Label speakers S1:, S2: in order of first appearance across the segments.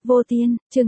S1: Vô Tiên, chương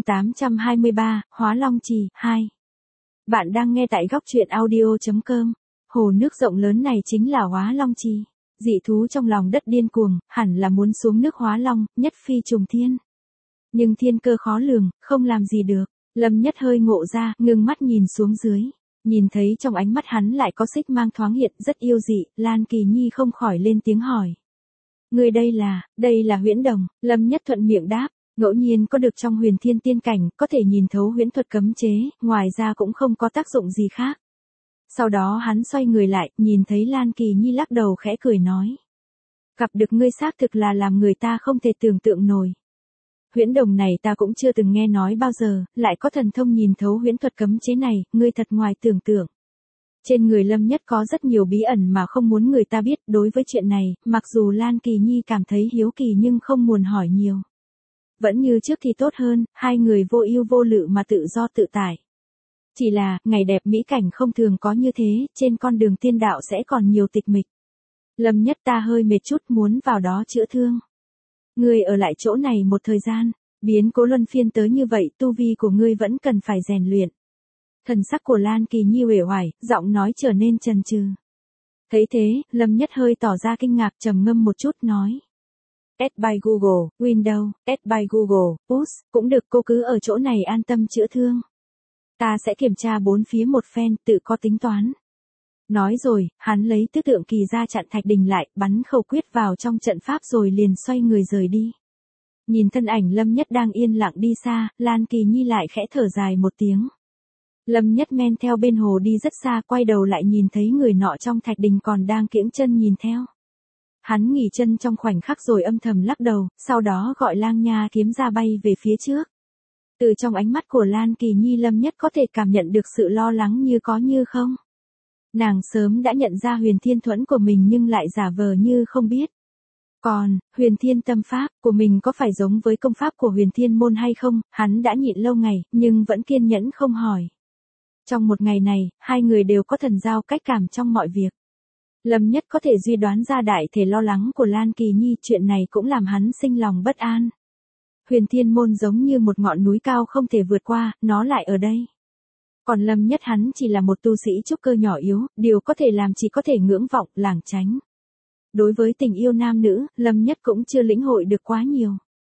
S1: 823, Hóa Long Trì, 2. Bạn đang nghe tại góc truyện audio.com. Hồ nước rộng lớn này chính là Hóa Long Trì. Dị thú trong lòng đất điên cuồng, hẳn là muốn xuống nước hóa long, nhất phi trùng thiên. Nhưng thiên cơ khó lường, không làm gì được. Lâm Nhất hơi ngộ ra, ngưng mắt nhìn xuống dưới. Nhìn thấy trong ánh mắt hắn lại có xích mang thoáng hiện rất yêu dị, Lan Kỳ Nhi không khỏi lên tiếng hỏi. Người đây là huyễn đồng, Lâm Nhất thuận miệng đáp. Ngẫu nhiên có được trong huyền thiên tiên cảnh, có thể nhìn thấu huyễn thuật cấm chế, ngoài ra cũng không có tác dụng gì khác. Sau đó hắn xoay người lại, nhìn thấy Lan Kỳ Nhi lắc đầu khẽ cười nói. Gặp được ngươi xác thực là làm người ta không thể tưởng tượng nổi. Huyễn đồng này ta cũng chưa từng nghe nói bao giờ, lại có thần thông nhìn thấu huyễn thuật cấm chế này, ngươi thật ngoài tưởng tượng. Trên người Lâm Nhất có rất nhiều bí ẩn mà không muốn người ta biết, đối với chuyện này, mặc dù Lan Kỳ Nhi cảm thấy hiếu kỳ nhưng không muốn hỏi nhiều. Vẫn như trước thì tốt hơn, hai người vô ưu vô lự mà tự do tự tại. Chỉ là, ngày đẹp mỹ cảnh không thường có như thế, trên con đường tiên đạo sẽ còn nhiều tịch mịch. Lâm Nhất ta hơi mệt chút muốn vào đó chữa thương. Ngươi ở lại chỗ này một thời gian, biến cố luân phiên tới như vậy, tu vi của ngươi vẫn cần phải rèn luyện. Thần sắc của Lan Kỳ Nhi uể oải, giọng nói trở nên chần chừ. Thấy thế, Lâm Nhất hơi tỏ ra kinh ngạc trầm ngâm một chút nói. Add by Google, Windows, Add by Google, Push, cũng được cô cứ ở chỗ này an tâm chữa thương. Ta sẽ kiểm tra bốn phía một phen, tự có tính toán. Nói rồi, hắn lấy tứ tượng kỳ ra chặn thạch đình lại, bắn khẩu quyết vào trong trận pháp rồi liền xoay người rời đi. Nhìn thân ảnh Lâm Nhất đang yên lặng đi xa, Lan Kỳ Nhi lại khẽ thở dài một tiếng. Lâm Nhất men theo bên hồ đi rất xa, quay đầu lại nhìn thấy người nọ trong thạch đình còn đang kiễng chân nhìn theo. Hắn nghỉ chân trong khoảnh khắc rồi âm thầm lắc đầu, sau đó gọi Lang Nha kiếm ra bay về phía trước. Từ trong ánh mắt của Lan Kỳ Nhi Lâm Nhất có thể cảm nhận được sự lo lắng như có như không. Nàng sớm đã nhận ra huyền thiên thuẫn của mình nhưng lại giả vờ như không biết. Còn, huyền thiên tâm pháp của mình có phải giống với công pháp của huyền thiên môn hay không, hắn đã nhịn lâu ngày, nhưng vẫn kiên nhẫn không hỏi. Trong một ngày này, hai người đều có thần giao cách cảm trong mọi việc. Lâm Nhất có thể suy đoán ra đại thể lo lắng của Lan Kỳ Nhi, chuyện này cũng làm hắn sinh lòng bất an. Huyền Thiên Môn giống như một ngọn núi cao không thể vượt qua, nó lại ở đây. Còn Lâm Nhất hắn chỉ là một tu sĩ trúc cơ nhỏ yếu, điều có thể làm chỉ có thể ngưỡng vọng, lảng tránh. Đối với tình yêu nam nữ, Lâm Nhất cũng chưa lĩnh hội được quá nhiều.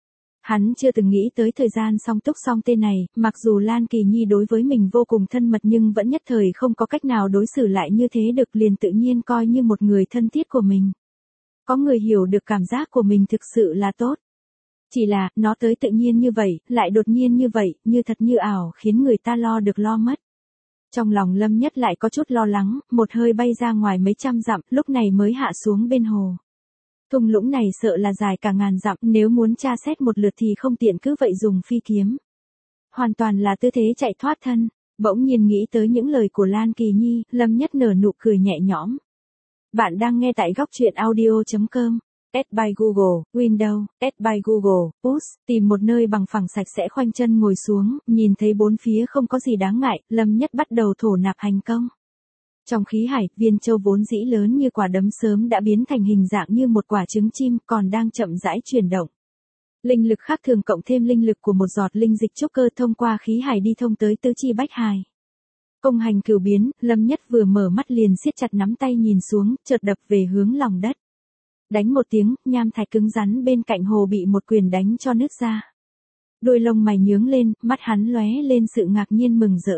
S1: Hắn chưa từng nghĩ tới thời gian song túc song tê này, mặc dù Lan Kỳ Nhi đối với mình vô cùng thân mật nhưng vẫn nhất thời không có cách nào đối xử lại như thế được, liền tự nhiên coi như một người thân thiết của mình. Có người hiểu được cảm giác của mình thực sự là tốt. Chỉ là, nó tới tự nhiên như vậy, lại đột nhiên như vậy, như thật như ảo, khiến người ta lo được lo mất. Trong lòng Lâm Nhất lại có chút lo lắng, một hơi bay ra ngoài mấy trăm dặm, lúc này mới hạ xuống bên hồ. Thung lũng này sợ là dài cả ngàn dặm, nếu muốn tra xét một lượt thì không tiện cứ vậy dùng phi kiếm. Hoàn toàn là tư thế chạy thoát thân. Bỗng nhiên nghĩ tới những lời của Lan Kỳ Nhi, Lâm Nhất nở nụ cười nhẹ nhõm. Bạn đang nghe tại góc truyện audio.com. Add by Google, Windows, Add by Google, Push, tìm một nơi bằng phẳng sạch sẽ khoanh chân ngồi xuống, nhìn thấy bốn phía không có gì đáng ngại, Lâm Nhất bắt đầu thổ nạp hành công. Trong khí hải, viên châu vốn dĩ lớn như quả đấm sớm đã biến thành hình dạng như một quả trứng chim, còn đang chậm rãi chuyển động. Linh lực khác thường cộng thêm linh lực của một giọt linh dịch trúc cơ thông qua khí hải đi thông tới tứ chi bách hải. Công hành cửu biến, Lâm Nhất vừa mở mắt liền siết chặt nắm tay nhìn xuống, chợt đập về hướng lòng đất. Đánh một tiếng, nham thạch cứng rắn bên cạnh hồ bị một quyền đánh cho nứt ra. Đôi lông mày nhướng lên, mắt hắn lóe lên sự ngạc nhiên mừng rỡ.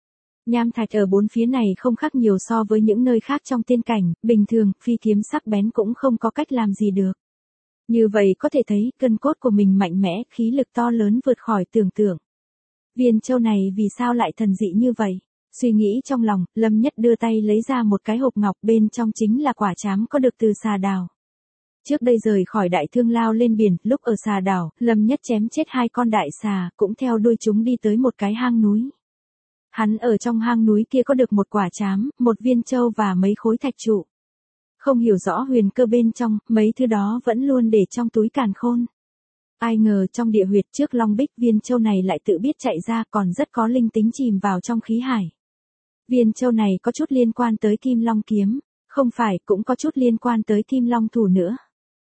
S1: Nham thạch ở bốn phía này không khác nhiều so với những nơi khác trong tiên cảnh, bình thường, phi kiếm sắc bén cũng không có cách làm gì được. Như vậy có thể thấy, cân cốt của mình mạnh mẽ, khí lực to lớn vượt khỏi tưởng tượng. Viên châu này vì sao lại thần dị như vậy? Suy nghĩ trong lòng, Lâm Nhất đưa tay lấy ra một cái hộp ngọc, bên trong chính là quả trám có được từ xà đào. Trước đây rời khỏi đại thương lao lên biển, lúc ở xà đảo, Lâm Nhất chém chết hai con đại xà, cũng theo đuôi chúng đi tới một cái hang núi. Hắn ở trong hang núi kia có được một quả trám, một viên châu và mấy khối thạch trụ. Không hiểu rõ huyền cơ bên trong, mấy thứ đó vẫn luôn để trong túi càn khôn. Ai ngờ trong địa huyệt trước Long Bích viên châu này lại tự biết chạy ra, còn rất có linh tính chìm vào trong khí hải. Viên châu này có chút liên quan tới Kim Long kiếm, không phải cũng có chút liên quan tới Kim Long thủ nữa.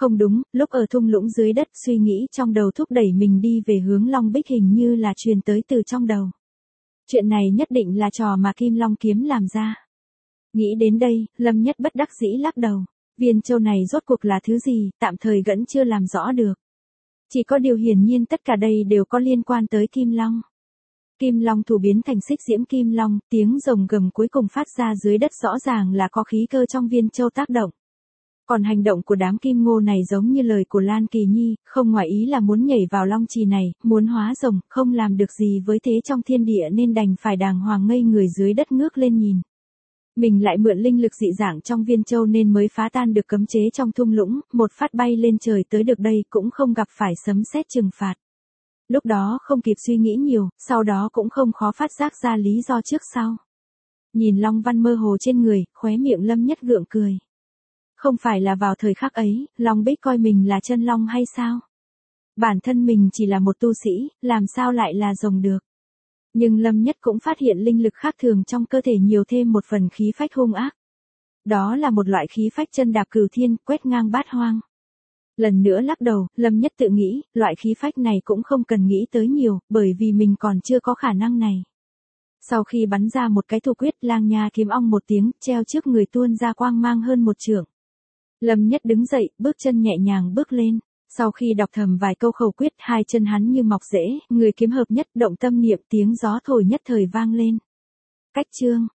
S1: Không đúng, lúc ở thung lũng dưới đất suy nghĩ trong đầu thúc đẩy mình đi về hướng Long Bích hình như là truyền tới từ trong đầu. Chuyện này nhất định là trò mà Kim Long kiếm làm ra. Nghĩ đến đây, Lâm Nhất bất đắc dĩ lắc đầu. Viên châu này rốt cuộc là thứ gì, tạm thời vẫn chưa làm rõ được. Chỉ có điều hiển nhiên tất cả đây đều có liên quan tới Kim Long. Kim Long thủ biến thành xích diễm Kim Long, tiếng rồng gầm cuối cùng phát ra dưới đất rõ ràng là có khí cơ trong viên châu tác động. Còn hành động của đám kim ngô này giống như lời của Lan Kỳ Nhi, không ngoài ý là muốn nhảy vào long trì này, muốn hóa rồng, không làm được gì với thế trong thiên địa nên đành phải đàng hoàng ngây người dưới đất ngước lên nhìn. Mình lại mượn linh lực dị dạng trong viên châu nên mới phá tan được cấm chế trong thung lũng, một phát bay lên trời tới được đây cũng không gặp phải sấm sét trừng phạt. Lúc đó không kịp suy nghĩ nhiều, sau đó cũng không khó phát giác ra lý do trước sau. Nhìn long văn mơ hồ trên người, khóe miệng Lâm Nhất gượng cười. Không phải là vào thời khắc ấy, Long Bích coi mình là chân long hay sao? Bản thân mình chỉ là một tu sĩ, làm sao lại là rồng được? Nhưng Lâm Nhất cũng phát hiện linh lực khác thường trong cơ thể nhiều thêm một phần khí phách hung ác. Đó là một loại khí phách chân đạp cửu thiên, quét ngang bát hoang. Lần nữa lắc đầu, Lâm Nhất tự nghĩ, loại khí phách này cũng không cần nghĩ tới nhiều, bởi vì mình còn chưa có khả năng này. Sau khi bắn ra một cái thủ quyết, lang nha kiếm ong một tiếng, treo trước người tuôn ra quang mang hơn một trượng. Lâm Nhất đứng dậy, bước chân nhẹ nhàng bước lên. Sau khi đọc thầm vài câu khẩu quyết, hai chân hắn như mọc rễ, người kiếm hợp nhất, động tâm niệm, tiếng gió thổi nhất thời vang lên. Cách chương